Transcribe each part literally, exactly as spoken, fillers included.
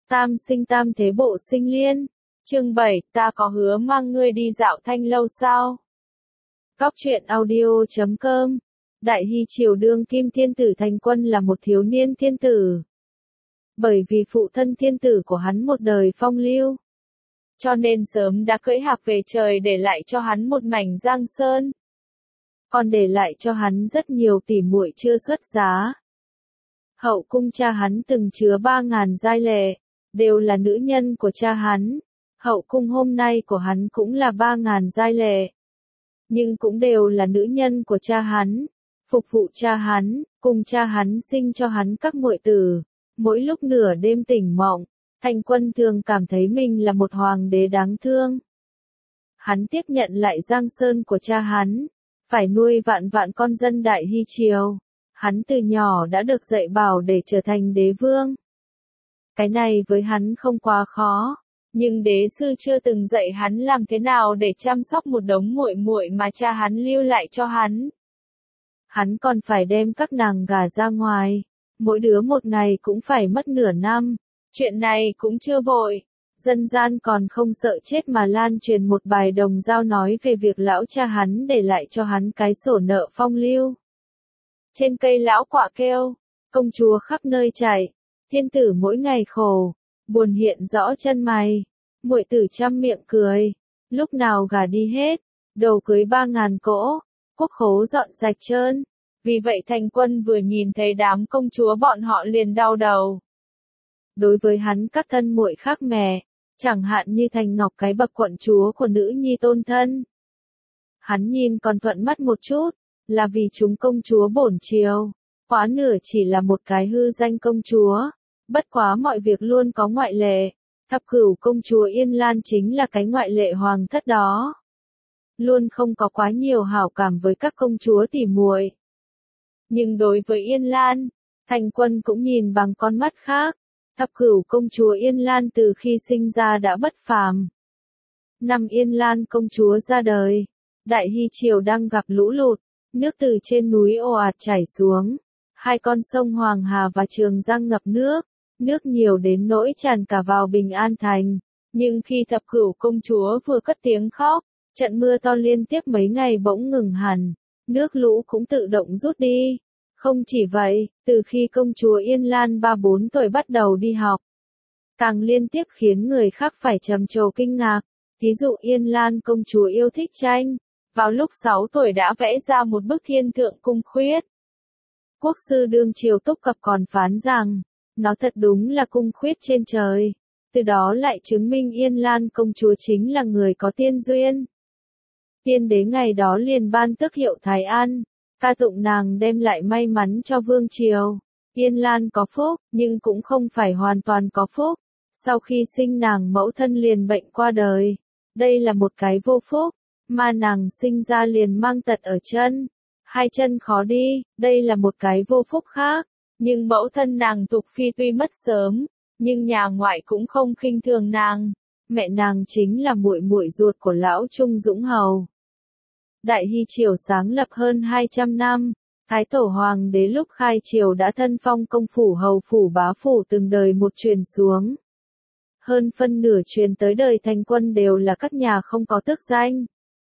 Tam sinh tam thế bộ sinh liên. Chương bảy, ta có hứa mang ngươi đi dạo Thanh Lâu sao? Góc truyện audio chấm com. Đại Hy Triều đương kim thiên tử Thành Quân là một thiếu niên thiên tử. Bởi vì phụ thân thiên tử của hắn một đời phong lưu, cho nên sớm đã cưỡi hạc về trời để lại cho hắn một mảnh giang sơn. Còn để lại cho hắn rất nhiều tỷ muội chưa xuất giá. Hậu cung cha hắn từng chứa ba ngàn giai lệ, đều là nữ nhân của cha hắn. Hậu cung hôm nay của hắn cũng là ba ngàn giai lệ, nhưng cũng đều là nữ nhân của cha hắn, phục vụ cha hắn, cùng cha hắn sinh cho hắn các muội tử. Mỗi lúc nửa đêm tỉnh mộng, Thành Quân thường cảm thấy mình là một hoàng đế đáng thương. Hắn tiếp nhận lại giang sơn của cha hắn, phải nuôi vạn vạn con dân Đại Hy Triều. Hắn từ nhỏ đã được dạy bảo để trở thành đế vương. Cái này với hắn không quá khó, nhưng đế sư chưa từng dạy hắn làm thế nào để chăm sóc một đống muội muội mà cha hắn lưu lại cho hắn. Hắn còn phải đem các nàng gả ra ngoài, mỗi đứa một ngày cũng phải mất nửa năm. Chuyện này cũng chưa vội, dân gian còn không sợ chết mà lan truyền một bài đồng dao nói về việc lão cha hắn để lại cho hắn cái sổ nợ phong lưu. Trên cây lão quả kêu, công chúa khắp nơi chạy, thiên tử mỗi ngày khổ, buồn hiện rõ chân mày, muội tử trăm miệng cười, lúc nào gả đi hết, đầu cưới ba ngàn cỗ, quốc khố dọn sạch trơn. Vì vậy Thành Quân vừa nhìn thấy đám công chúa bọn họ liền đau đầu. Đối với hắn các thân muội khác mẹ, chẳng hạn như Thành Ngọc cái bậc quận chúa của nữ nhi tôn thân. Hắn nhìn còn thuận mắt một chút, là vì chúng công chúa bổn triều, quá nửa chỉ là một cái hư danh công chúa, bất quá mọi việc luôn có ngoại lệ. Thập cửu công chúa Yên Lan chính là cái ngoại lệ hoàng thất đó. Luôn không có quá nhiều hảo cảm với các công chúa tỉ muội. Nhưng đối với Yên Lan, Thành Quân cũng nhìn bằng con mắt khác. Thập cửu công chúa Yên Lan từ khi sinh ra đã bất phàm. Năm Yên Lan công chúa ra đời, Đại Hy Triều đang gặp lũ lụt, nước từ trên núi ồ ạt chảy xuống, hai con sông Hoàng Hà và Trường Giang ngập nước, nước nhiều đến nỗi tràn cả vào Bình An Thành. Nhưng khi thập cửu công chúa vừa cất tiếng khóc, trận mưa to liên tiếp mấy ngày bỗng ngừng hẳn, nước lũ cũng tự động rút đi. Không chỉ vậy, từ khi công chúa Yên Lan ba bốn tuổi bắt đầu đi học, càng liên tiếp khiến người khác phải trầm trồ kinh ngạc. Thí dụ Yên Lan công chúa yêu thích tranh, vào lúc sáu tuổi đã vẽ ra một bức thiên thượng cung khuyết. Quốc sư đương triều Túc Cập còn phán rằng, nó thật đúng là cung khuyết trên trời, từ đó lại chứng minh Yên Lan công chúa chính là người có tiên duyên. Tiên đế ngày đó liền ban tước hiệu Thái An, ca tụng nàng đem lại may mắn cho vương triều. Yên Lan có phúc, nhưng cũng không phải hoàn toàn có phúc. Sau khi sinh nàng mẫu thân liền bệnh qua đời. Đây là một cái vô phúc, mà nàng sinh ra liền mang tật ở chân. Hai chân khó đi, đây là một cái vô phúc khác. Nhưng mẫu thân nàng Tục Phi tuy mất sớm, nhưng nhà ngoại cũng không khinh thường nàng. Mẹ nàng chính là muội muội ruột của lão Trung Dũng Hầu. Đại Hy Triều sáng lập hơn hai trăm năm, Thái Tổ Hoàng đế lúc khai triều đã thân phong công phủ hầu phủ bá phủ từng đời một truyền xuống. Hơn phân nửa truyền tới đời Thành Quân đều là các nhà không có tước danh.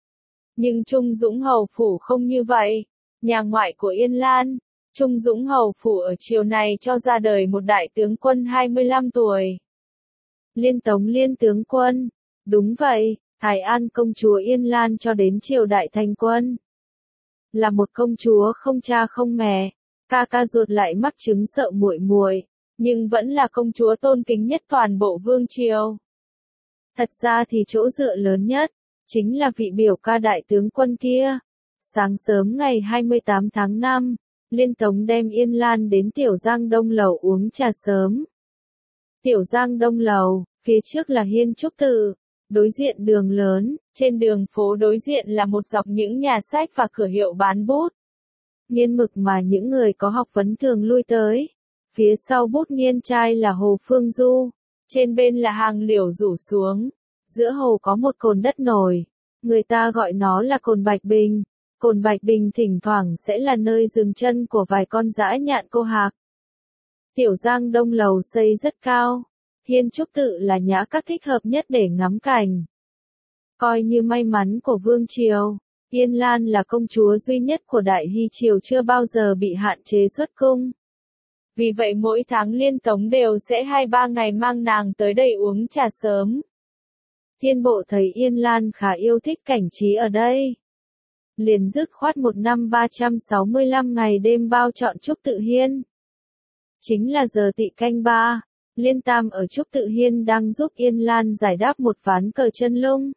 Nhưng Trung Dũng Hầu phủ không như vậy. Nhà ngoại của Yên Lan, Trung Dũng Hầu phủ ở triều này cho ra đời một đại tướng quân hai mươi lăm tuổi. Liên Tống Liên tướng quân. Đúng vậy, Thái An công chúa Yên Lan cho đến triều đại Thành Quân là một công chúa không cha không mẹ, ca ca ruột lại mắc chứng sợ muội muội, nhưng vẫn là công chúa tôn kính nhất toàn bộ vương triều. Thật ra thì chỗ dựa lớn nhất chính là vị biểu ca đại tướng quân kia. Sáng sớm ngày hai mươi tám tháng năm, Liên Tống đem Yên Lan đến Tiểu Giang Đông Lầu uống trà sớm. Tiểu Giang Đông Lầu, phía trước là Hiên Trúc Tự, đối diện đường lớn, trên đường phố đối diện là một dọc những nhà sách và cửa hiệu bán bút nghiên mực mà những người có học vấn thường lui tới. Phía sau bút nghiên trai là Hồ Phương Du, trên bên là hàng liễu rủ xuống, giữa hồ có một cồn đất nổi, người ta gọi nó là cồn Bạch Bình. Cồn Bạch Bình thỉnh thoảng sẽ là nơi dừng chân của vài con dã nhạn cô hạc. Tiểu Giang Đông Lầu xây rất cao, Hiên Trúc Tự là nhã các thích hợp nhất để ngắm cảnh. Coi như may mắn của Vương Triều, Yên Lan là công chúa duy nhất của Đại Hy Triều chưa bao giờ bị hạn chế xuất cung. Vì vậy mỗi tháng Liên Tống đều sẽ hai ba ngày mang nàng tới đây uống trà sớm. Thiên Bộ thấy Yên Lan khá yêu thích cảnh trí ở đây. Liền dứt khoát một năm ba trăm sáu mươi lăm ngày đêm bao trọn Trúc Tự Hiên. Chính là giờ tỵ canh ba, Liên Tam ở Trúc Tự Hiên đang giúp Yên Lan giải đáp một ván cờ chân lung.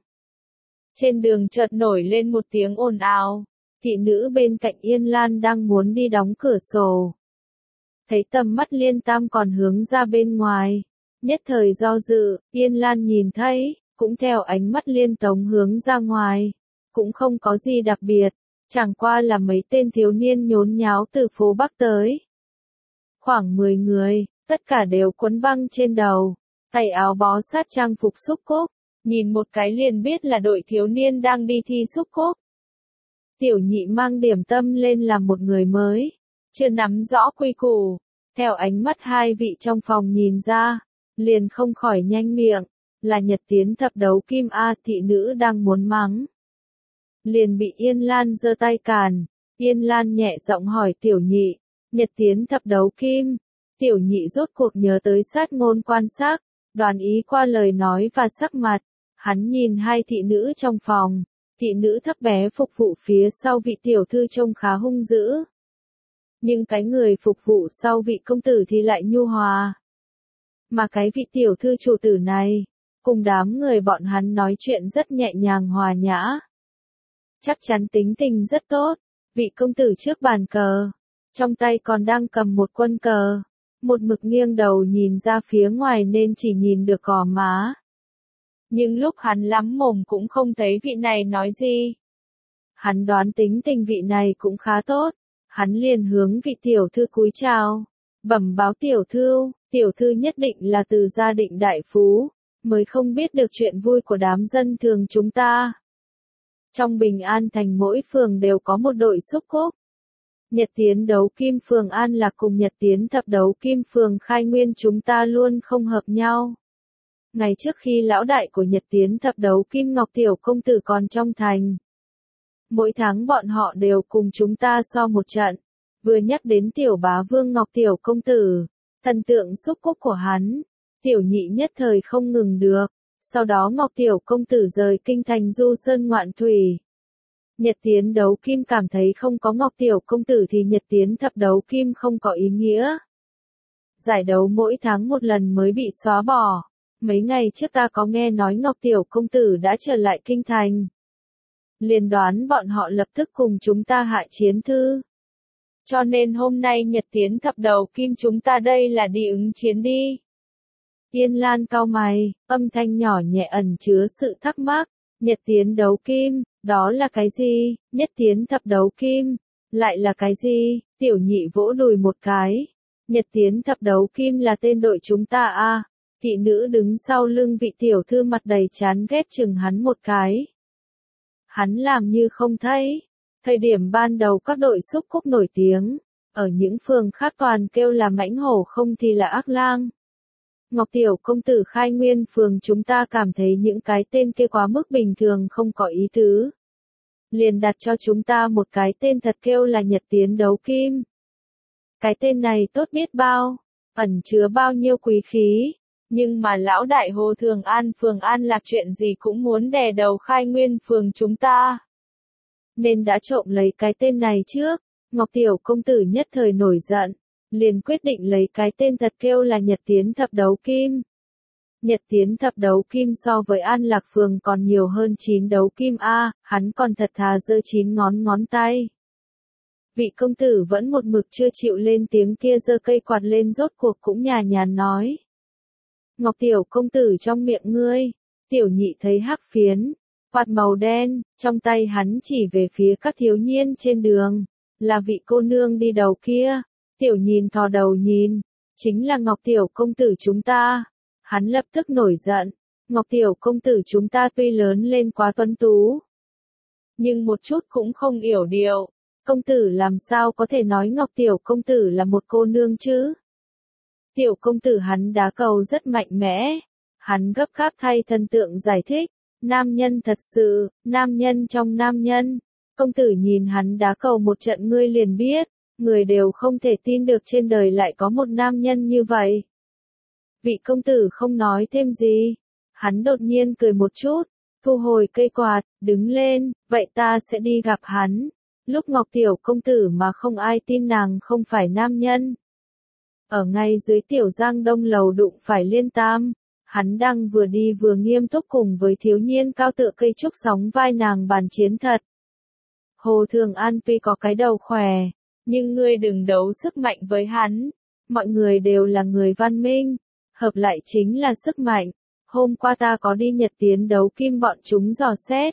Trên đường chợt nổi lên một tiếng ồn ào, thị nữ bên cạnh Yên Lan đang muốn đi đóng cửa sổ. Thấy tầm mắt Liên Tam còn hướng ra bên ngoài, nhất thời do dự, Yên Lan nhìn thấy, cũng theo ánh mắt Liên Tống hướng ra ngoài, cũng không có gì đặc biệt, chẳng qua là mấy tên thiếu niên nhốn nháo từ phố Bắc tới. Khoảng mười người, tất cả đều quấn băng trên đầu, tay áo bó sát trang phục xúc cúc, nhìn một cái liền biết là đội thiếu niên đang đi thi xúc cúc. Tiểu Nhị mang điểm tâm lên làm một người mới, chưa nắm rõ quy củ, theo ánh mắt hai vị trong phòng nhìn ra, liền không khỏi nhanh miệng, là Nhật Tiến thập đấu kim a. Thị nữ đang muốn mắng, liền bị Yên Lan giơ tay cản. Yên Lan nhẹ giọng hỏi Tiểu Nhị, Nhật Tiến thập đấu kim. Tiểu Nhị rốt cuộc nhớ tới sát ngôn quan sát, đoán ý qua lời nói và sắc mặt, hắn nhìn hai thị nữ trong phòng, thị nữ thấp bé phục vụ phía sau vị tiểu thư trông khá hung dữ. Nhưng cái người phục vụ sau vị công tử thì lại nhu hòa. Mà cái vị tiểu thư chủ tử này, cùng đám người bọn hắn nói chuyện rất nhẹ nhàng hòa nhã. Chắc chắn tính tình rất tốt, vị công tử trước bàn cờ, trong tay còn đang cầm một quân cờ, một mực nghiêng đầu nhìn ra phía ngoài nên chỉ nhìn được gò má. Nhưng lúc hắn lắm mồm cũng không thấy vị này nói gì. Hắn đoán tính tình vị này cũng khá tốt, hắn liền hướng vị tiểu thư cúi chào, bẩm báo tiểu thư, tiểu thư nhất định là từ gia định đại phú, mới không biết được chuyện vui của đám dân thường chúng ta. Trong Bình An thành mỗi phường đều có một đội xúc cúc. Nhật Tiến đấu kim phường An Lạc cùng Nhật Tiến thập đấu kim phường Khai Nguyên chúng ta luôn không hợp nhau. Ngày trước khi lão đại của Nhật Tiến thập đấu kim Ngọc Tiểu Công Tử còn trong thành, mỗi tháng bọn họ đều cùng chúng ta so một trận. Vừa nhắc đến Tiểu Bá Vương Ngọc Tiểu Công Tử, thần tượng xúc cúc của hắn, Tiểu Nhị nhất thời không ngừng được. Sau đó Ngọc Tiểu Công Tử rời kinh thành du sơn ngoạn thủy. Nhật Tiến đấu kim cảm thấy không có Ngọc Tiểu Công Tử thì Nhật Tiến thập đấu kim không có ý nghĩa. Giải đấu mỗi tháng một lần mới bị xóa bỏ. Mấy ngày trước ta có nghe nói Ngọc Tiểu Công Tử đã trở lại kinh thành. Liền đoán bọn họ lập tức cùng chúng ta hạ chiến thư. Cho nên hôm nay Nhật Tiến thập đầu kim chúng ta đây là đi ứng chiến đi. Yên Lan cau mày, âm thanh nhỏ nhẹ ẩn chứa sự thắc mắc. Nhật Tiến đấu kim, đó là cái gì? Nhất Tiến thập đấu kim, lại là cái gì? Tiểu Nhị vỗ đùi một cái. Nhật Tiến thập đấu kim là tên đội chúng ta a. À. Thị nữ đứng sau lưng vị tiểu thư mặt đầy chán ghét chừng hắn một cái. Hắn làm như không thấy. Thời điểm ban đầu các đội xúc cúc nổi tiếng, ở những phường khác toàn kêu là mãnh hổ không thì là ác lang. Ngọc Tiểu Công Tử Khai Nguyên phường chúng ta cảm thấy những cái tên kia quá mức bình thường không có ý tứ. Liền đặt cho chúng ta một cái tên thật kêu là Nhật Tiến đấu kim. Cái tên này tốt biết bao, ẩn chứa bao nhiêu quý khí. Nhưng mà lão đại Hồ Thường An phường An Lạc chuyện gì cũng muốn đè đầu Khai Nguyên phường chúng ta. Nên đã trộm lấy cái tên này trước. Ngọc Tiểu Công Tử nhất thời nổi giận, liền quyết định lấy cái tên thật kêu là Nhật Tiến thập đấu kim. Nhật Tiến thập đấu kim so với An Lạc phường còn nhiều hơn chín đấu kim a, hắn còn thật thà giơ chín ngón ngón tay. Vị công tử vẫn một mực chưa chịu lên tiếng kia giơ cây quạt lên rốt cuộc cũng nhàn nhàn nói. Ngọc Tiểu Công Tử trong miệng ngươi. Tiểu Nhị thấy hắc phiến, quạt màu đen, trong tay hắn chỉ về phía các thiếu niên trên đường, là vị cô nương đi đầu kia. Tiểu Nhìn thò đầu nhìn, chính là Ngọc Tiểu Công Tử chúng ta. Hắn lập tức nổi giận, Ngọc Tiểu Công Tử chúng ta tuy lớn lên quá tuấn tú, nhưng một chút cũng không yểu điệu. Công tử làm sao có thể nói Ngọc Tiểu Công Tử là một cô nương chứ? Tiểu công tử hắn đá cầu rất mạnh mẽ. Hắn gấp gáp thay thần tượng giải thích. Nam nhân thật sự, nam nhân trong nam nhân. Công tử nhìn hắn đá cầu một trận ngươi liền biết. Người đều không thể tin được trên đời lại có một nam nhân như vậy. Vị công tử không nói thêm gì. Hắn đột nhiên cười một chút. Thu hồi cây quạt, đứng lên, vậy ta sẽ đi gặp hắn. Lúc Ngọc Tiểu công tử mà không ai tin nàng không phải nam nhân. Ở ngay dưới Tiểu Giang Đông lầu đụng phải Liên Tam. Hắn đang vừa đi vừa nghiêm túc cùng với thiếu niên cao tựa cây trúc sóng vai nàng bàn chiến thật. Hồ Thường An tuy có cái đầu khỏe, nhưng ngươi đừng đấu sức mạnh với hắn. Mọi người đều là người văn minh, hợp lại chính là sức mạnh. Hôm qua ta có đi Nhật Tiến đấu kim bọn chúng dò xét.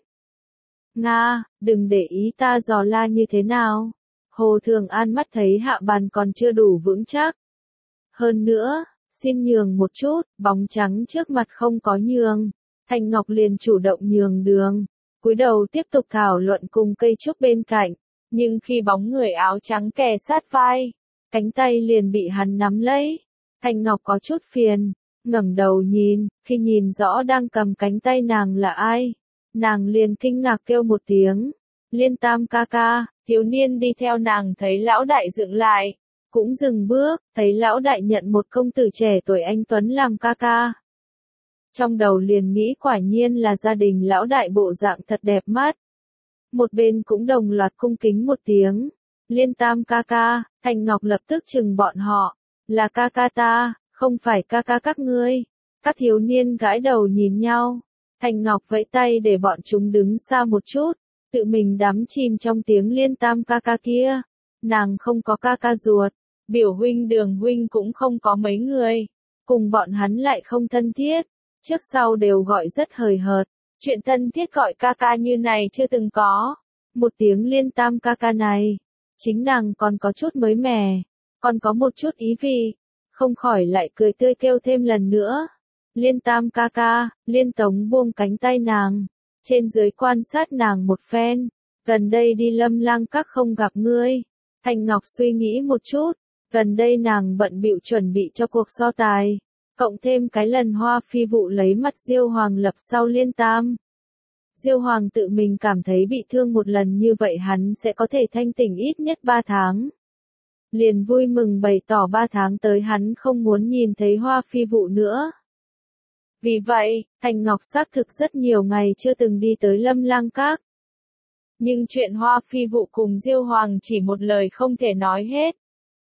Nga, đừng để ý ta dò la như thế nào. Hồ Thường An mắt thấy hạ bàn còn chưa đủ vững chắc. Hơn nữa, xin nhường một chút, bóng trắng trước mặt không có nhường. Thanh Ngọc liền chủ động nhường đường. Cúi đầu tiếp tục thảo luận cùng cây trúc bên cạnh. Nhưng khi bóng người áo trắng kề sát vai, cánh tay liền bị hắn nắm lấy. Thanh Ngọc có chút phiền, ngẩng đầu nhìn, khi nhìn rõ đang cầm cánh tay nàng là ai. Nàng liền kinh ngạc kêu một tiếng. Liên Tam ca ca, thiếu niên đi theo nàng thấy lão đại dựng lại. Cũng dừng bước, thấy lão đại nhận một công tử trẻ tuổi anh Tuấn làm ca ca. Trong đầu liền nghĩ quả nhiên là gia đình lão đại bộ dạng thật đẹp mắt. Một bên cũng đồng loạt cung kính một tiếng. Liên Tam ca ca, Thanh Ngọc lập tức chừng bọn họ. Là ca ca ta, không phải ca ca các ngươi. Các thiếu niên gãi đầu nhìn nhau. Thanh Ngọc vẫy tay để bọn chúng đứng xa một chút. Tự mình đắm chìm trong tiếng Liên Tam ca ca kia. Nàng không có ca ca ruột. Biểu huynh Đường huynh cũng không có mấy người. Cùng bọn hắn lại không thân thiết. Trước sau đều gọi rất hời hợt. Chuyện thân thiết gọi ca ca như này chưa từng có. Một tiếng Liên Tam ca ca này. Chính nàng còn có chút mới mẻ. Còn có một chút ý vị. Không khỏi lại cười tươi kêu thêm lần nữa. Liên Tam ca ca, Liên Tống buông cánh tay nàng. Trên dưới quan sát nàng một phen. Gần đây đi Lâm Lang các không gặp ngươi. Thanh Ngọc suy nghĩ một chút. Gần đây nàng bận bịu chuẩn bị cho cuộc so tài. Cộng thêm cái lần Hoa Phi vụ lấy mặt Diêu Hoàng lập sau Liên Tam. Diêu Hoàng tự mình cảm thấy bị thương một lần như vậy hắn sẽ có thể thanh tỉnh ít nhất ba tháng. Liền vui mừng bày tỏ ba tháng tới hắn không muốn nhìn thấy Hoa Phi vụ nữa. Vì vậy, Thanh Ngọc xác thực rất nhiều ngày chưa từng đi tới Lâm Lang các. Nhưng chuyện Hoa Phi vụ cùng Diêu Hoàng chỉ một lời không thể nói hết.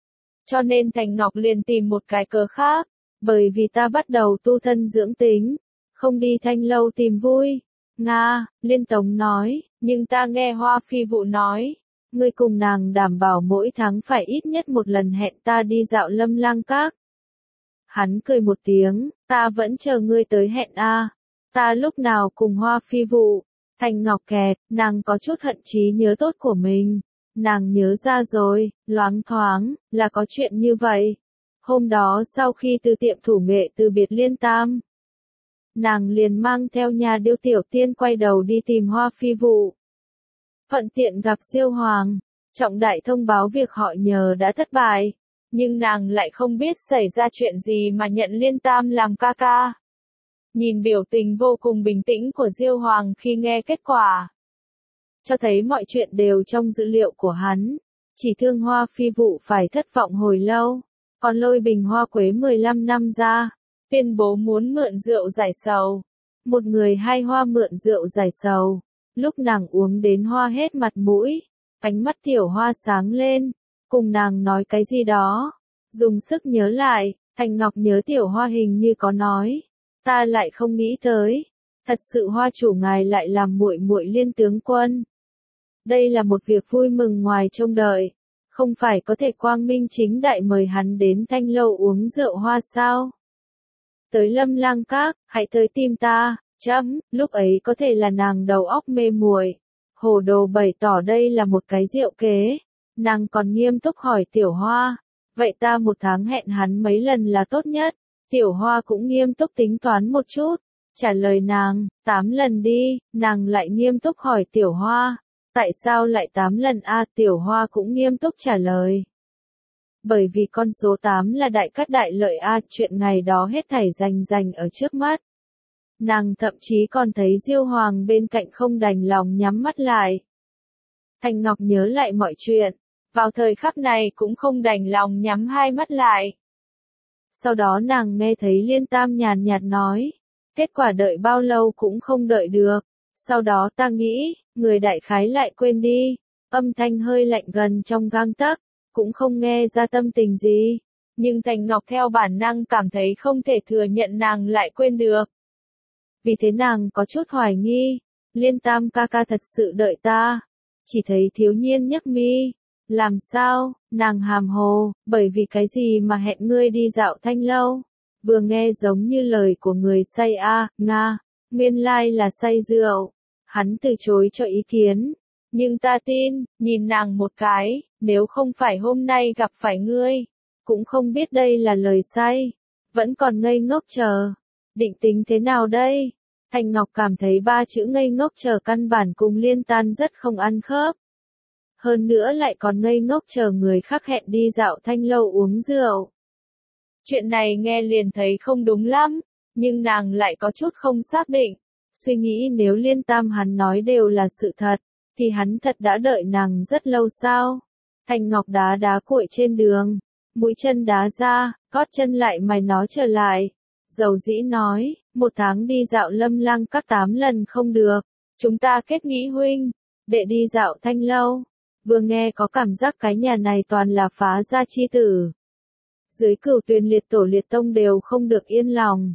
Cho nên Thanh Ngọc liền tìm một cái cớ khác. Bởi vì ta bắt đầu tu thân dưỡng tính. Không đi Thanh lâu tìm vui. Nga, Liên Tống nói, nhưng ta nghe Hoa Phi vụ nói. Ngươi cùng nàng đảm bảo mỗi tháng phải ít nhất một lần hẹn ta đi dạo Lâm Lang các. Hắn cười một tiếng, ta vẫn chờ ngươi tới hẹn a. Ta lúc nào cùng Hoa Phi vụ. Thanh Ngọc kẹt, nàng có chút hận trí nhớ tốt của mình. Nàng nhớ ra rồi, loáng thoáng, là có chuyện như vậy. Hôm đó sau khi từ tiệm thủ nghệ từ biệt Liên Tam, nàng liền mang theo nhà điêu tiểu tiên quay đầu đi tìm Hoa Phi vụ. Thuận tiện gặp Diêu Hoàng, trọng đại thông báo việc họ nhờ đã thất bại, nhưng nàng lại không biết xảy ra chuyện gì mà nhận Liên Tam làm ca ca. Nhìn biểu tình vô cùng bình tĩnh của Diêu Hoàng khi nghe kết quả, cho thấy mọi chuyện đều trong dữ liệu của hắn, chỉ thương Hoa Phi vụ phải thất vọng hồi lâu. Còn lôi bình hoa quế mười lăm năm ra, tuyên bố muốn mượn rượu giải sầu. Một người hay hoa mượn rượu giải sầu. Lúc nàng uống đến hoa hết mặt mũi, ánh mắt tiểu hoa sáng lên, cùng nàng nói cái gì đó. Dùng sức nhớ lại, Thanh Ngọc nhớ tiểu hoa hình như có nói. Ta lại không nghĩ tới. Thật sự hoa chủ ngài lại làm muội muội Liên tướng quân. Đây là một việc vui mừng ngoài trông đợi. Không phải có thể quang minh chính đại mời hắn đến Thanh lâu uống rượu hoa sao? Tới Lâm Lang các, hãy tới tìm ta, chấm, lúc ấy có thể là nàng đầu óc mê muội. Hồ Đồ bày tỏ đây là một cái diệu kế. Nàng còn nghiêm túc hỏi Tiểu Hoa, vậy ta một tháng hẹn hắn mấy lần là tốt nhất? Tiểu Hoa cũng nghiêm túc tính toán một chút, trả lời nàng, tám lần đi. Nàng lại nghiêm túc hỏi Tiểu Hoa, tại sao lại tám lần a? Tiểu Hoa cũng nghiêm túc trả lời. Bởi vì con số tám là đại cát đại lợi a, chuyện ngày đó hết thảy rành rành ở trước mắt. Nàng thậm chí còn thấy Diêu Hoàng bên cạnh không đành lòng nhắm mắt lại. Thanh Ngọc nhớ lại mọi chuyện, vào thời khắc này cũng không đành lòng nhắm hai mắt lại. Sau đó nàng nghe thấy Liên Tam nhàn nhạt nói, kết quả đợi bao lâu cũng không đợi được. Sau đó ta nghĩ, người đại khái lại quên đi, âm thanh hơi lạnh gần trong gang tấc, cũng không nghe ra tâm tình gì. Nhưng Thanh Ngọc theo bản năng cảm thấy không thể thừa nhận nàng lại quên được. Vì thế nàng có chút hoài nghi, Liên Tam ca ca thật sự đợi ta. Chỉ thấy Thiếu Nhiên nhấc mi, làm sao, nàng hàm hồ, bởi vì cái gì mà hẹn ngươi đi dạo Thanh lâu. Vừa nghe giống như lời của người say a, nga, nguyên lai là say rượu. Hắn từ chối cho ý kiến, nhưng ta tin, nhìn nàng một cái, nếu không phải hôm nay gặp phải ngươi, cũng không biết đây là lời say, vẫn còn ngây ngốc chờ. Định tính thế nào đây? Thanh Ngọc cảm thấy ba chữ ngây ngốc chờ căn bản cùng Liên Tan rất không ăn khớp. Hơn nữa lại còn ngây ngốc chờ người khác hẹn đi dạo Thanh lâu uống rượu. Chuyện này nghe liền thấy không đúng lắm, nhưng nàng lại có chút không xác định. Suy nghĩ nếu Liên Tam hắn nói đều là sự thật, thì hắn thật đã đợi nàng rất lâu sao? Thanh Ngọc đá đá cuội trên đường, mũi chân đá ra, gót chân lại mày nó trở lại. Dầu dĩ nói, một tháng đi dạo Lâm Lăng các tám lần không được, chúng ta kết nghĩa huynh, để đi dạo Thanh lâu. Vừa nghe có cảm giác cái nhà này toàn là phá gia chi tử. Dưới Cửu Tuyền liệt tổ liệt tông đều không được yên lòng.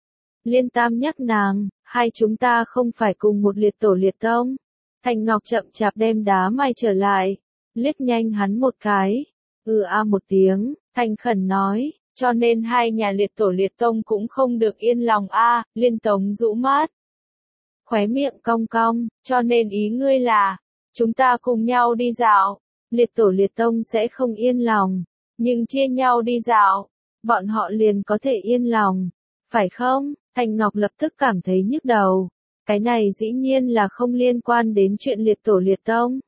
Liên Tam nhắc nàng, hai chúng ta không phải cùng một liệt tổ liệt tông. Thanh Ngọc chậm chạp đem đá mày trở lại, liếc nhanh hắn một cái. Ừ a một tiếng, thành khẩn nói, cho nên hai nhà liệt tổ liệt tông cũng không được yên lòng a. Liên Tống rũ mắt, khóe miệng cong cong, cho nên ý ngươi là, chúng ta cùng nhau đi dạo, liệt tổ liệt tông sẽ không yên lòng, nhưng chia nhau đi dạo, bọn họ liền có thể yên lòng, phải không? Thanh Ngọc lập tức cảm thấy nhức đầu, cái này dĩ nhiên là không liên quan đến chuyện liệt tổ liệt tông.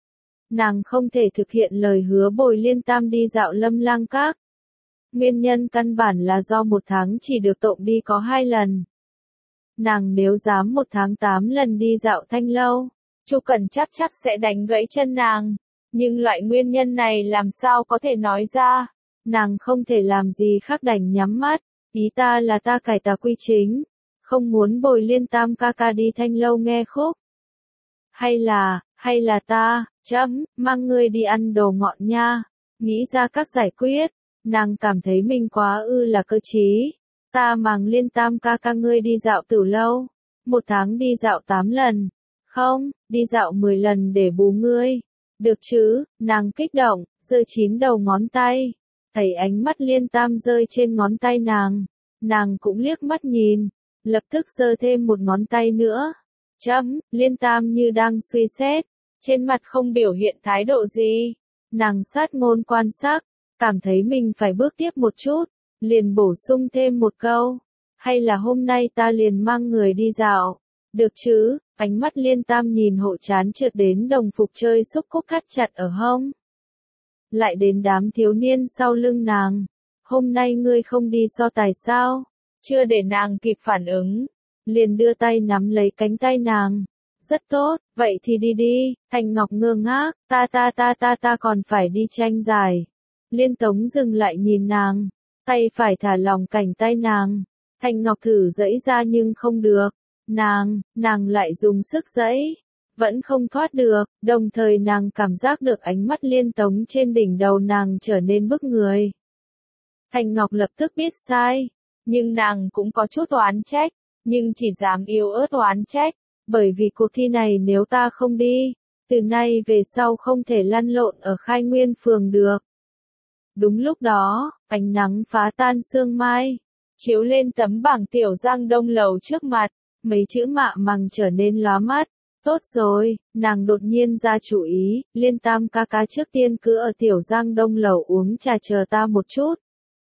Nàng không thể thực hiện lời hứa bồi Liên Tam đi dạo Lâm Lang Các. Nguyên nhân căn bản là do một tháng chỉ được tộm đi có hai lần. Nàng nếu dám một tháng tám lần đi dạo Thanh lâu, Chu Cẩn chắc chắc sẽ đánh gãy chân nàng. Nhưng loại nguyên nhân này làm sao có thể nói ra, nàng không thể làm gì khác đành nhắm mắt. Ý ta là ta cải tà quy chính, không muốn bồi Liên Tam ca ca đi Thanh lâu nghe khúc. Hay là, hay là ta, chấm, mang ngươi đi ăn đồ ngọt nha, nghĩ ra các giải quyết. Nàng cảm thấy mình quá ư là cơ trí. Ta mang Liên Tam ca ca ngươi đi dạo Tử lâu, một tháng đi dạo tám lần, không, đi dạo mười lần để bù ngươi. Được chứ? Nàng kích động, giơ chín đầu ngón tay. Thấy ánh mắt Liên Tam rơi trên ngón tay nàng, nàng cũng liếc mắt nhìn, lập tức giơ thêm một ngón tay nữa. Chấm, Liên Tam như đang suy xét, trên mặt không biểu hiện thái độ gì. Nàng sát ngôn quan sát, cảm thấy mình phải bước tiếp một chút, liền bổ sung thêm một câu. Hay là hôm nay ta liền mang người đi dạo, được chứ? Ánh mắt Liên Tam nhìn hộ chán trượt đến đồng phục chơi xúc cúc thắt chặt ở hông. Lại đến đám thiếu niên sau lưng nàng. Hôm nay ngươi không đi so tài sao? Chưa để nàng kịp phản ứng, liền đưa tay nắm lấy cánh tay nàng. Rất tốt, vậy thì đi đi. Thanh Ngọc ngơ ngác, ta ta ta ta ta còn phải đi tranh giải. Liên Tống dừng lại nhìn nàng, tay phải thả lỏng cảnh tay nàng. Thanh Ngọc thử giãy ra nhưng không được. Nàng, nàng lại dùng sức giãy, vẫn không thoát được, đồng thời nàng cảm giác được ánh mắt Liên Tống trên đỉnh đầu nàng trở nên bức người. Thanh Ngọc lập tức biết sai, nhưng nàng cũng có chút oán trách, nhưng chỉ dám yếu ớt oán trách, bởi vì cuộc thi này nếu ta không đi, từ nay về sau không thể lăn lộn ở Khai Nguyên phường được. Đúng lúc đó, ánh nắng phá tan sương mai, chiếu lên tấm bảng Tiểu Giang Đông lầu trước mặt, mấy chữ mạ mằng trở nên lóa mắt. Tốt rồi, nàng đột nhiên ra chủ ý, Liên Tam ca ca trước tiên cứ ở Tiểu Giang Đông lầu uống trà chờ ta một chút.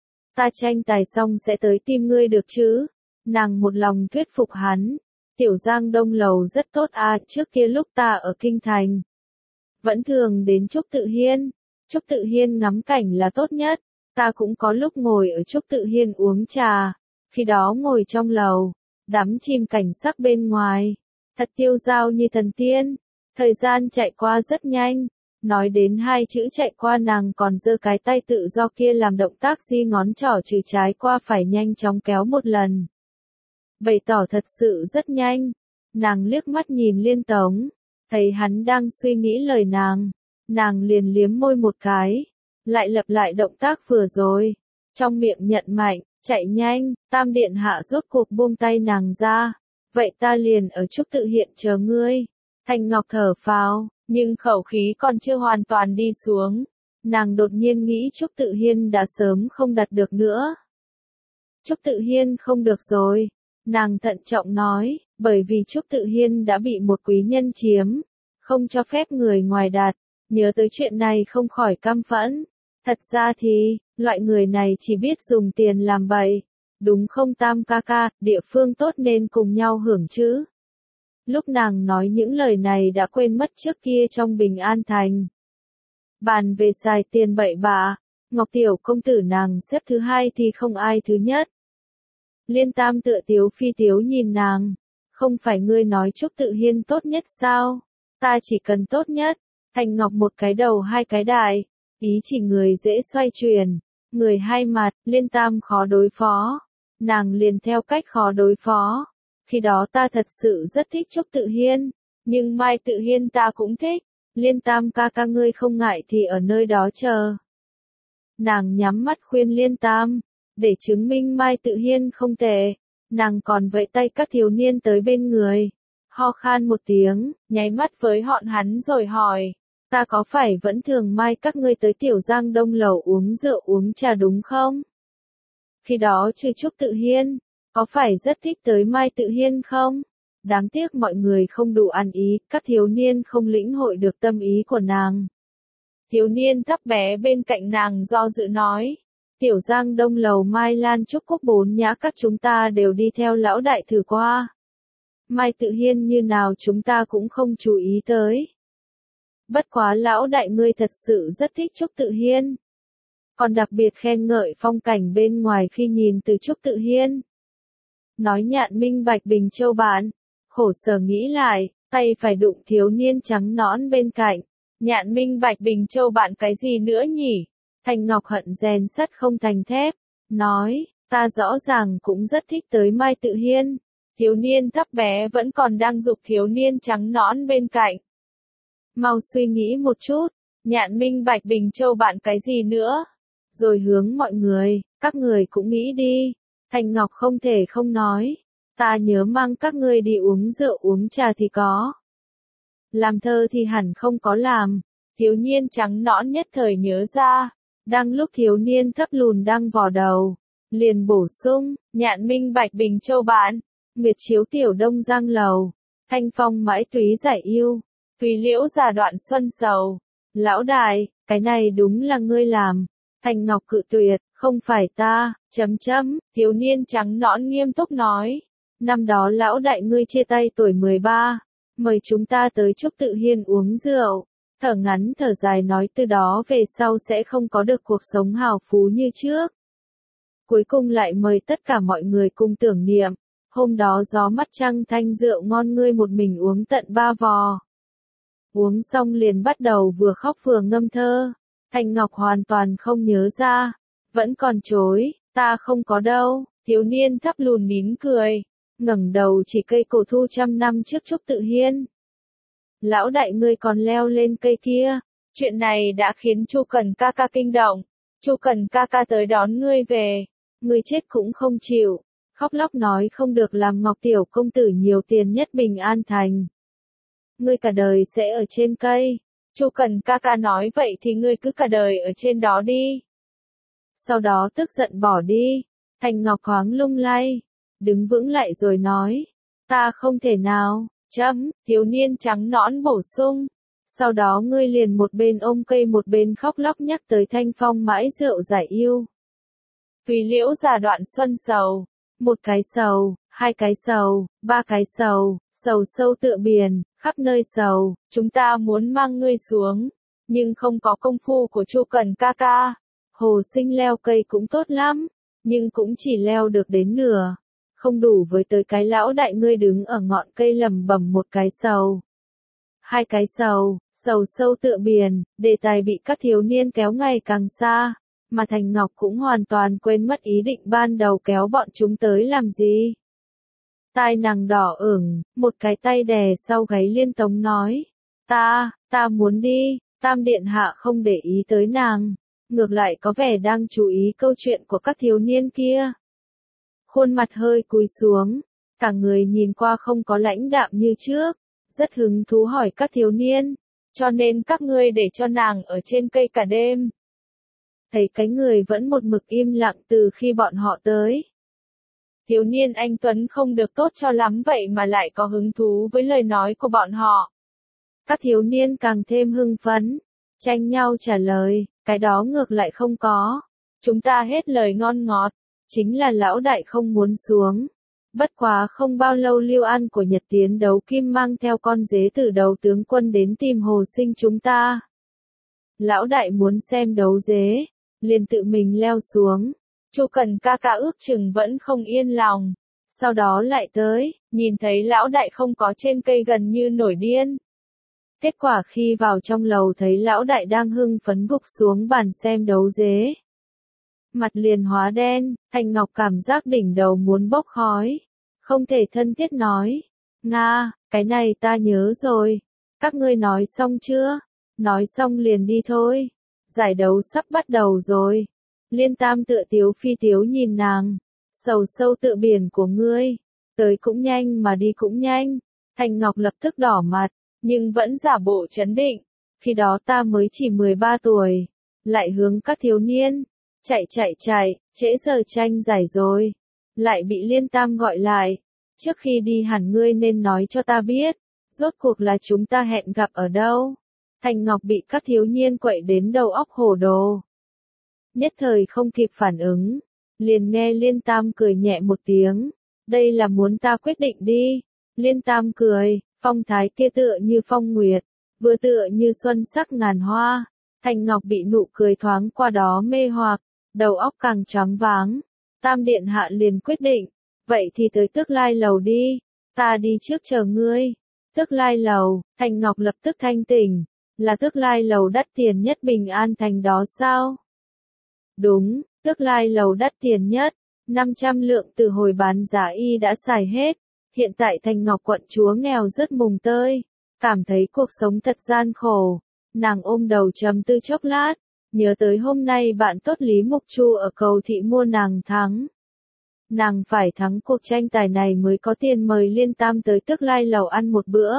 Ta tranh tài xong sẽ tới tìm ngươi được chứ? Nàng một lòng thuyết phục hắn. Tiểu Giang Đông lầu rất tốt à, trước kia lúc ta ở Kinh Thành vẫn thường đến Trúc Tự Hiên, Trúc Tự Hiên ngắm cảnh là tốt nhất, ta cũng có lúc ngồi ở Trúc Tự Hiên uống trà, khi đó ngồi trong lầu, đắm chìm cảnh sắc bên ngoài, thật tiêu dao như thần tiên, thời gian chạy qua rất nhanh, nói đến hai chữ chạy qua nàng còn giơ cái tay tự do kia làm động tác di ngón trỏ trừ trái qua phải nhanh chóng kéo một lần. Bày tỏ thật sự rất nhanh, nàng liếc mắt nhìn Liên Tống, thấy hắn đang suy nghĩ lời nàng, nàng liền liếm môi một cái, lại lặp lại động tác vừa rồi, trong miệng nhận mạnh, chạy nhanh, Tam điện hạ rốt cuộc buông tay nàng ra, vậy ta liền ở Trúc Tự Hiên chờ ngươi. Thanh Ngọc thở phào, nhưng khẩu khí còn chưa hoàn toàn đi xuống, nàng đột nhiên nghĩ Trúc Tự Hiên đã sớm không đặt được nữa. Trúc Tự Hiên không được rồi, nàng thận trọng nói, bởi vì Trúc Tự Hiên đã bị một quý nhân chiếm, không cho phép người ngoài đặt, nhớ tới chuyện này không khỏi căm phẫn. Thật ra thì, loại người này chỉ biết dùng tiền làm bậy, đúng không Tam ca ca, địa phương tốt nên cùng nhau hưởng chứ. Lúc nàng nói những lời này đã quên mất trước kia trong Bình An Thành. Bàn về xài tiền bậy bạ, Ngọc Tiểu công tử nàng xếp thứ hai thì không ai thứ nhất. Liên Tam tựa tiếu phi tiếu nhìn nàng, không phải ngươi nói Trúc Tự Hiên tốt nhất sao, ta chỉ cần tốt nhất. Thành Ngọc một cái đầu hai cái đại, ý chỉ người dễ xoay chuyển, người hai mặt, Liên Tam khó đối phó, nàng liền theo cách khó đối phó. Khi đó ta thật sự rất thích Trúc Tự Hiên, nhưng Mai Tự Hiên ta cũng thích, Liên Tam ca ca ngươi không ngại thì ở nơi đó chờ. Nàng nhắm mắt khuyên Liên Tam, để chứng minh Mai Tự Hiên không tệ, nàng còn vẫy tay các thiếu niên tới bên người, ho khan một tiếng, nháy mắt với họ hắn rồi hỏi, ta có phải vẫn thường mai các ngươi tới Tiểu Giang Đông lầu uống rượu uống trà đúng không? Khi đó trừ Trúc Tự Hiên, có phải rất thích tới Mai Tự Hiên không? Đáng tiếc mọi người không đủ ăn ý, các thiếu niên không lĩnh hội được tâm ý của nàng. Thiếu niên thấp bé bên cạnh nàng do dự nói, Tiểu Giang Đông lầu Mai Lan Trúc Cúc bốn nhã các chúng ta đều đi theo lão đại thử qua. Mai Tự Hiên như nào chúng ta cũng không chú ý tới. Bất quá lão đại ngươi thật sự rất thích Trúc Tự Hiên. Còn đặc biệt khen ngợi phong cảnh bên ngoài khi nhìn từ Trúc Tự Hiên. Nói Nhạn Minh Bạch Bình Châu bạn, khổ sở nghĩ lại, tay phải đụng thiếu niên trắng nõn bên cạnh. Nhạn Minh Bạch Bình Châu bạn cái gì nữa nhỉ? Thành Ngọc hận rèn sắt không thành thép, nói, ta rõ ràng cũng rất thích tới Mai Tự Hiên. Thiếu niên thấp bé vẫn còn đang giục thiếu niên trắng nõn bên cạnh. Mau suy nghĩ một chút, Nhạn Minh Bạch Bình Châu bạn cái gì nữa? Rồi hướng mọi người, các người cũng nghĩ đi. Thành Ngọc không thể không nói, ta nhớ mang các ngươi đi uống rượu uống trà thì có. Làm thơ thì hẳn không có làm, thiếu niên trắng nõn nhất thời nhớ ra, đang lúc thiếu niên thấp lùn đang vò đầu, liền bổ sung, Nhạn Minh Bạch Bình Châu bạn, Nguyệt chiếu Tiểu Đông Giang lầu, Thanh phong mãi túy giải yêu, Tùy liễu già đoạn xuân sầu. Lão đại, cái này đúng là ngươi làm. Thành Ngọc cự tuyệt, không phải ta, chấm chấm, thiếu niên trắng nõn nghiêm túc nói. Năm đó lão đại ngươi chia tay tuổi mười ba, mời chúng ta tới Trúc Tự Hiên uống rượu. Thở ngắn thở dài nói từ đó về sau sẽ không có được cuộc sống hào phú như trước. Cuối cùng lại mời tất cả mọi người cùng tưởng niệm. Hôm đó gió mắt trăng thanh rượu ngon ngươi một mình uống tận ba vò. Uống xong liền bắt đầu vừa khóc vừa ngâm thơ. Thành Ngọc hoàn toàn không nhớ ra. Vẫn còn chối, ta không có đâu. Thiếu niên thấp lùn nín cười. Ngẩng đầu chỉ cây cổ thu trăm năm trước Trúc Tự Hiên. Lão đại ngươi còn leo lên cây kia. Chuyện này đã khiến Chu Cần ca ca kinh động. Chu Cần ca ca tới đón ngươi về. Ngươi chết cũng không chịu. Khóc lóc nói không được làm Ngọc Tiểu công tử nhiều tiền nhất Bình An Thành. Ngươi cả đời sẽ ở trên cây. Chu Cần ca ca nói vậy thì ngươi cứ cả đời ở trên đó đi. Sau đó tức giận bỏ đi. Thành Ngọc thoáng lung lay. Đứng vững lại rồi nói. Ta không thể nào. Chấm, thiếu niên trắng nõn bổ sung. Sau đó ngươi liền một bên ôm cây một bên khóc lóc nhắc tới thanh phong mãi rượu giải yêu. Tùy liễu già đoạn xuân sầu. Một cái sầu, hai cái sầu, ba cái sầu, sầu sâu tựa biển, khắp nơi sầu, chúng ta muốn mang ngươi xuống. nhưng không có công phu của Chu Cần ca ca. Hồ Sinh leo cây cũng tốt lắm, nhưng cũng chỉ leo được đến nửa, không đủ với tới cái lão đại ngươi đứng ở ngọn cây lẩm bẩm một cái sầu. Hai cái sầu, sầu sâu tựa biển, đề tài bị các thiếu niên kéo ngày càng xa, mà Thành Ngọc cũng hoàn toàn quên mất ý định ban đầu kéo bọn chúng tới làm gì. Tai nàng đỏ ửng, một cái tay đè sau gáy Liên Tống nói, ta, ta muốn đi. Tam điện hạ không để ý tới nàng, ngược lại có vẻ đang chú ý câu chuyện của các thiếu niên kia. Khuôn mặt hơi cúi xuống, cả người nhìn qua không có lãnh đạm như trước, rất hứng thú hỏi các thiếu niên, cho nên các ngươi để cho nàng ở trên cây cả đêm. Thấy cái người vẫn một mực im lặng từ khi bọn họ tới. Thiếu niên anh Tuấn không được tốt cho lắm vậy mà lại có hứng thú với lời nói của bọn họ. Các thiếu niên càng thêm hưng phấn, tranh nhau trả lời, cái đó ngược lại không có. Chúng ta hết lời ngon ngọt, chính là lão đại không muốn xuống. Bất quá không bao lâu Lưu An của Nhật Tiến Đấu Kim mang theo con dế từ đầu tướng quân đến tìm Hồ Sinh chúng ta. Lão đại muốn xem đấu dế, liền tự mình leo xuống. Chu Cần ca ca ước chừng vẫn không yên lòng. Sau đó lại tới, nhìn thấy lão đại không có trên cây gần như nổi điên. Kết quả khi vào trong lầu thấy lão đại đang hưng phấn gục xuống bàn xem đấu dế. Mặt liền hóa đen, Thành Ngọc cảm giác đỉnh đầu muốn bốc khói. Không thể thân thiết nói. Nga, cái này ta nhớ rồi. Các ngươi nói xong chưa? Nói xong liền đi thôi. Giải đấu sắp bắt đầu rồi. Liên Tam tựa tiếu phi tiếu nhìn nàng. Sầu sâu tựa biển của ngươi. Tới cũng nhanh mà đi cũng nhanh. Thành Ngọc lập tức đỏ mặt, nhưng vẫn giả bộ trấn định. Khi đó ta mới chỉ mười ba tuổi. Lại hướng các thiếu niên. Chạy chạy chạy, trễ giờ tranh giải rồi. Lại bị Liên Tam gọi lại. Trước khi đi hẳn ngươi nên nói cho ta biết. Rốt cuộc là chúng ta hẹn gặp ở đâu? Thành Ngọc bị các thiếu niên quậy đến đầu óc hổ đồ. Nhất thời không kịp phản ứng. Liền nghe Liên Tam cười nhẹ một tiếng. Đây là muốn ta quyết định đi. Liên Tam cười, phong thái kia tựa như phong nguyệt. Vừa tựa như xuân sắc ngàn hoa. Thành Ngọc bị nụ cười thoáng qua đó mê hoặc. Đầu óc càng choáng váng. Tam điện hạ liền quyết định. Vậy thì tới Tước Lai lầu đi. Ta đi trước chờ ngươi. Tước Lai lầu, Thành Ngọc lập tức thanh tỉnh. Là Tước Lai lầu đắt tiền nhất Bình An thành đó sao? Đúng, Tước Lai lầu đắt tiền nhất. năm trăm lượng từ hồi bán giá y đã xài hết. Hiện tại Thành Ngọc quận chúa nghèo rất mùng tơi. Cảm thấy cuộc sống thật gian khổ. Nàng ôm đầu trầm tư chốc lát. Nhớ tới hôm nay bạn tốt Lý Mục Chu ở cầu thị mua nàng thắng. Nàng phải thắng cuộc tranh tài này mới có tiền mời Liên Tam tới Tước Lai lầu ăn một bữa.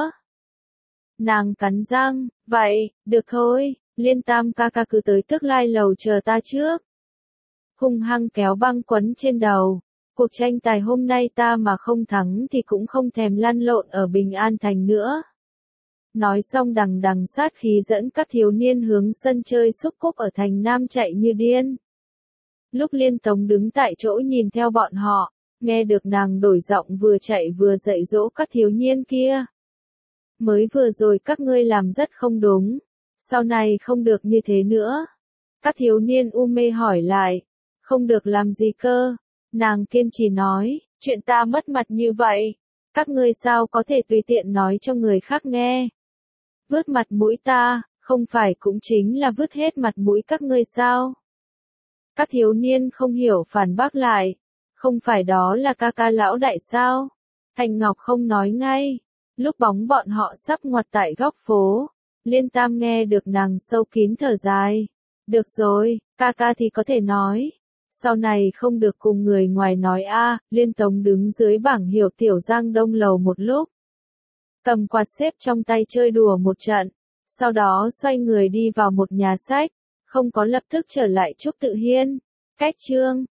Nàng cắn răng, vậy, được thôi, Liên Tam ca ca cứ tới Tước Lai lầu chờ ta trước. Hung hăng kéo băng quấn trên đầu. Cuộc tranh tài hôm nay ta mà không thắng thì cũng không thèm lăn lộn ở Bình An thành nữa. Nói xong đằng đằng sát khí dẫn các thiếu niên hướng sân chơi xúc cúc ở thành Nam chạy như điên. Lúc Liên Tống đứng tại chỗ nhìn theo bọn họ, nghe được nàng đổi giọng vừa chạy vừa dạy dỗ các thiếu niên kia. Mới vừa rồi các ngươi làm rất không đúng, sau này không được như thế nữa. Các thiếu niên u mê hỏi lại, không được làm gì cơ? Nàng kiên trì nói, chuyện ta mất mặt như vậy, các ngươi sao có thể tùy tiện nói cho người khác nghe? Vứt mặt mũi ta, không phải cũng chính là vứt hết mặt mũi các ngươi sao? Các thiếu niên không hiểu phản bác lại, không phải đó là ca ca lão đại sao? Thành Ngọc không nói ngay. Lúc bóng bọn họ sắp ngoặt tại góc phố, Liên Tam nghe được nàng sâu kín thở dài. Được rồi, ca ca thì có thể nói. Sau này không được cùng người ngoài nói a. À. Liên Tống đứng dưới bảng hiệu Tiểu Giang Đông lầu một lúc. Cầm quạt xếp trong tay chơi đùa một trận. Sau đó xoay người đi vào một nhà sách. Không có lập tức trở lại Trúc Tự Hiên. Cách chương.